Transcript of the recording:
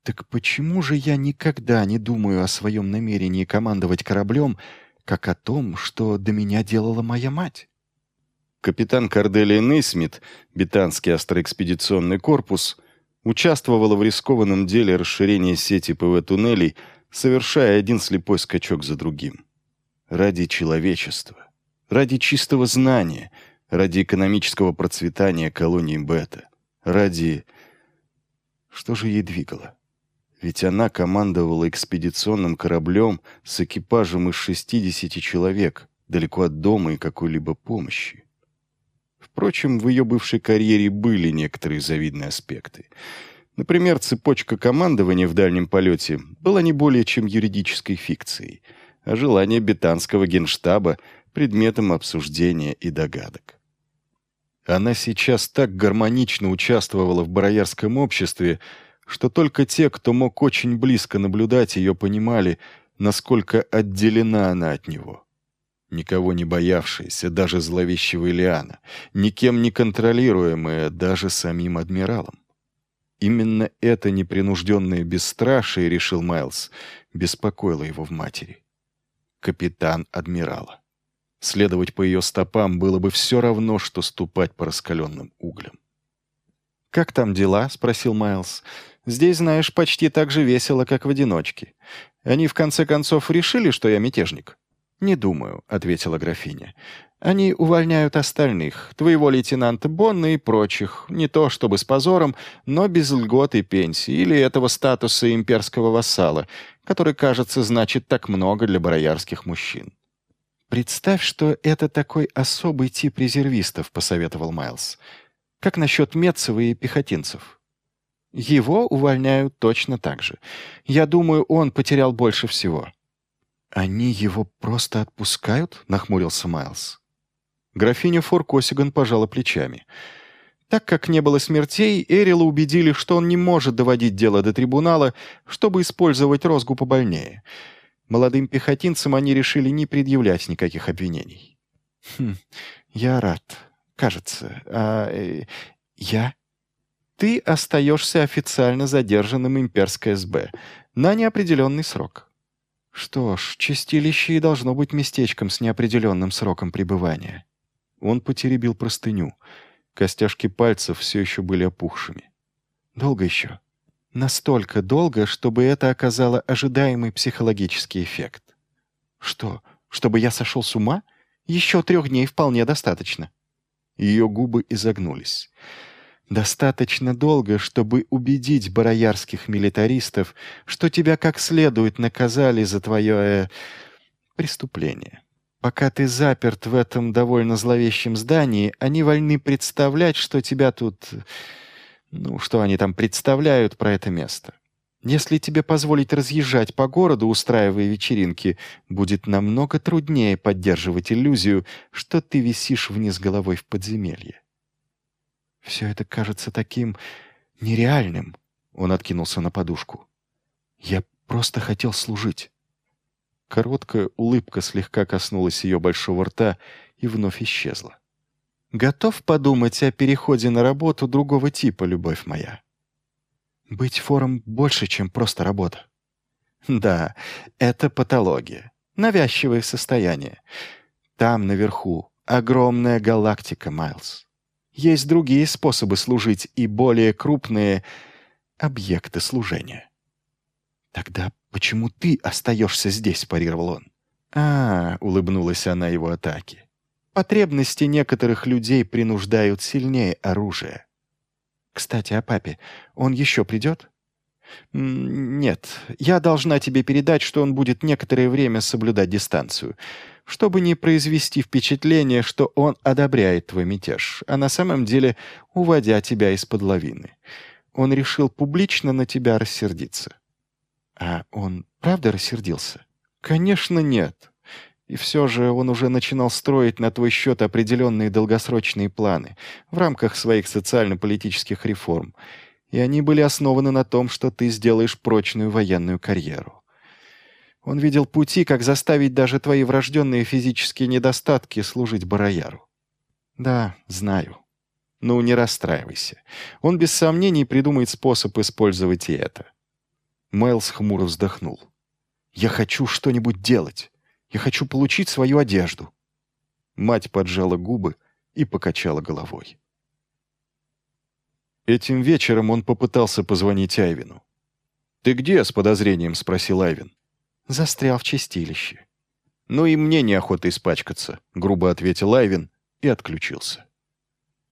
Так почему же я никогда не думаю о своем намерении командовать кораблем, как о том, что до меня делала моя мать? Капитан Корделия Нейсмит, Бетанский астроэкспедиционный корпус, участвовала в рискованном деле расширения сети ПВ-туннелей, совершая один слепой скачок за другим. Ради человечества, ради чистого знания, ради экономического процветания колонии Бета, ради... Что же ей двигало? Ведь она командовала экспедиционным кораблем с экипажем из 60 человек, далеко от дома и какой-либо помощи. Впрочем, в ее бывшей карьере были некоторые завидные аспекты. Например, цепочка командования в дальнем полете была не более чем юридической фикцией, а желание бетанского генштаба — предметом обсуждения и догадок. Она сейчас так гармонично участвовала в бароярском обществе, что только те, кто мог очень близко наблюдать ее, понимали, насколько отделена она от него. Никого не боявшаяся, даже зловещего Илиана, никем не контролируемая, даже самим адмиралом. Именно это непринужденное бесстрашие, решил Майлз, беспокоило его в матери. Капитан адмирала. Следовать по ее стопам было бы все равно, что ступать по раскаленным углям. «Как там дела?» — спросил Майлз. «Здесь, знаешь, почти так же весело, как в одиночке. Они, в конце концов, решили, что я мятежник?» «Не думаю», — ответила графиня. «Они увольняют остальных, твоего лейтенанта Бонна и прочих, не то чтобы с позором, но без льгот и пенсии или этого статуса имперского вассала, который, кажется, значит так много для бароярских мужчин». «Представь, что это такой особый тип резервистов», — посоветовал Майлз. «Как насчет Метцева и пехотинцев?» «Его увольняют точно так же. Я думаю, он потерял больше всего». «Они его просто отпускают?» — нахмурился Майлз. Графиня Форкосиган пожала плечами. Так как не было смертей, Эрила убедили, что он не может доводить дело до трибунала, чтобы использовать розгу побольнее. Молодым пехотинцам они решили не предъявлять никаких обвинений. Я рад. Кажется. Я? Ты остаешься официально задержанным имперской СБ на неопределенный срок. Что ж, чистилище и должно быть местечком с неопределенным сроком пребывания. Он потеребил простыню. Костяшки пальцев все еще были опухшими. Долго еще? Настолько долго, чтобы это оказало ожидаемый психологический эффект. Что, чтобы я сошел с ума? Еще 3 дней вполне достаточно. Ее губы изогнулись. Достаточно долго, чтобы убедить бароярских милитаристов, что тебя как следует наказали за твое преступление. Пока ты заперт в этом довольно зловещем здании, они вольны представлять, что тебя тут... что они там представляют про это место. Если тебе позволить разъезжать по городу, устраивая вечеринки, будет намного труднее поддерживать иллюзию, что ты висишь вниз головой в подземелье. Все это кажется таким нереальным. Он откинулся на подушку. Я просто хотел служить. Короткая улыбка слегка коснулась ее большого рта и вновь исчезла. Готов подумать о переходе на работу другого типа, любовь моя? Быть фором больше, чем просто работа. Да, это патология, навязчивое состояние. Там, наверху, огромная галактика, Майлз. Есть другие способы служить и более крупные объекты служения. «Тогда почему ты остаешься здесь?» — парировал он. Улыбнулась она его атаке. «Потребности некоторых людей принуждают сильнее оружия. Кстати, о папе. Он еще придет?» «Нет. Я должна тебе передать, что он будет некоторое время соблюдать дистанцию, чтобы не произвести впечатление, что он одобряет твой мятеж, а на самом деле уводя тебя из-под лавины. Он решил публично на тебя рассердиться». «А он правда рассердился?» «Конечно, нет. И все же он уже начинал строить на твой счет определенные долгосрочные планы в рамках своих социально-политических реформ, и они были основаны на том, что ты сделаешь прочную военную карьеру. Он видел пути, как заставить даже твои врожденные физические недостатки служить барояру». «Да, знаю. Ну, не расстраивайся. Он без сомнений придумает способ использовать и это». Майлз хмуро вздохнул. «Я хочу что-нибудь делать. Я хочу получить свою одежду». Мать поджала губы и покачала головой. Этим вечером он попытался позвонить Айвину. «Ты где?» — с подозрением спросил Айвин. «Застрял в чистилище». «Ну и мне неохота испачкаться», — грубо ответил Айвин и отключился.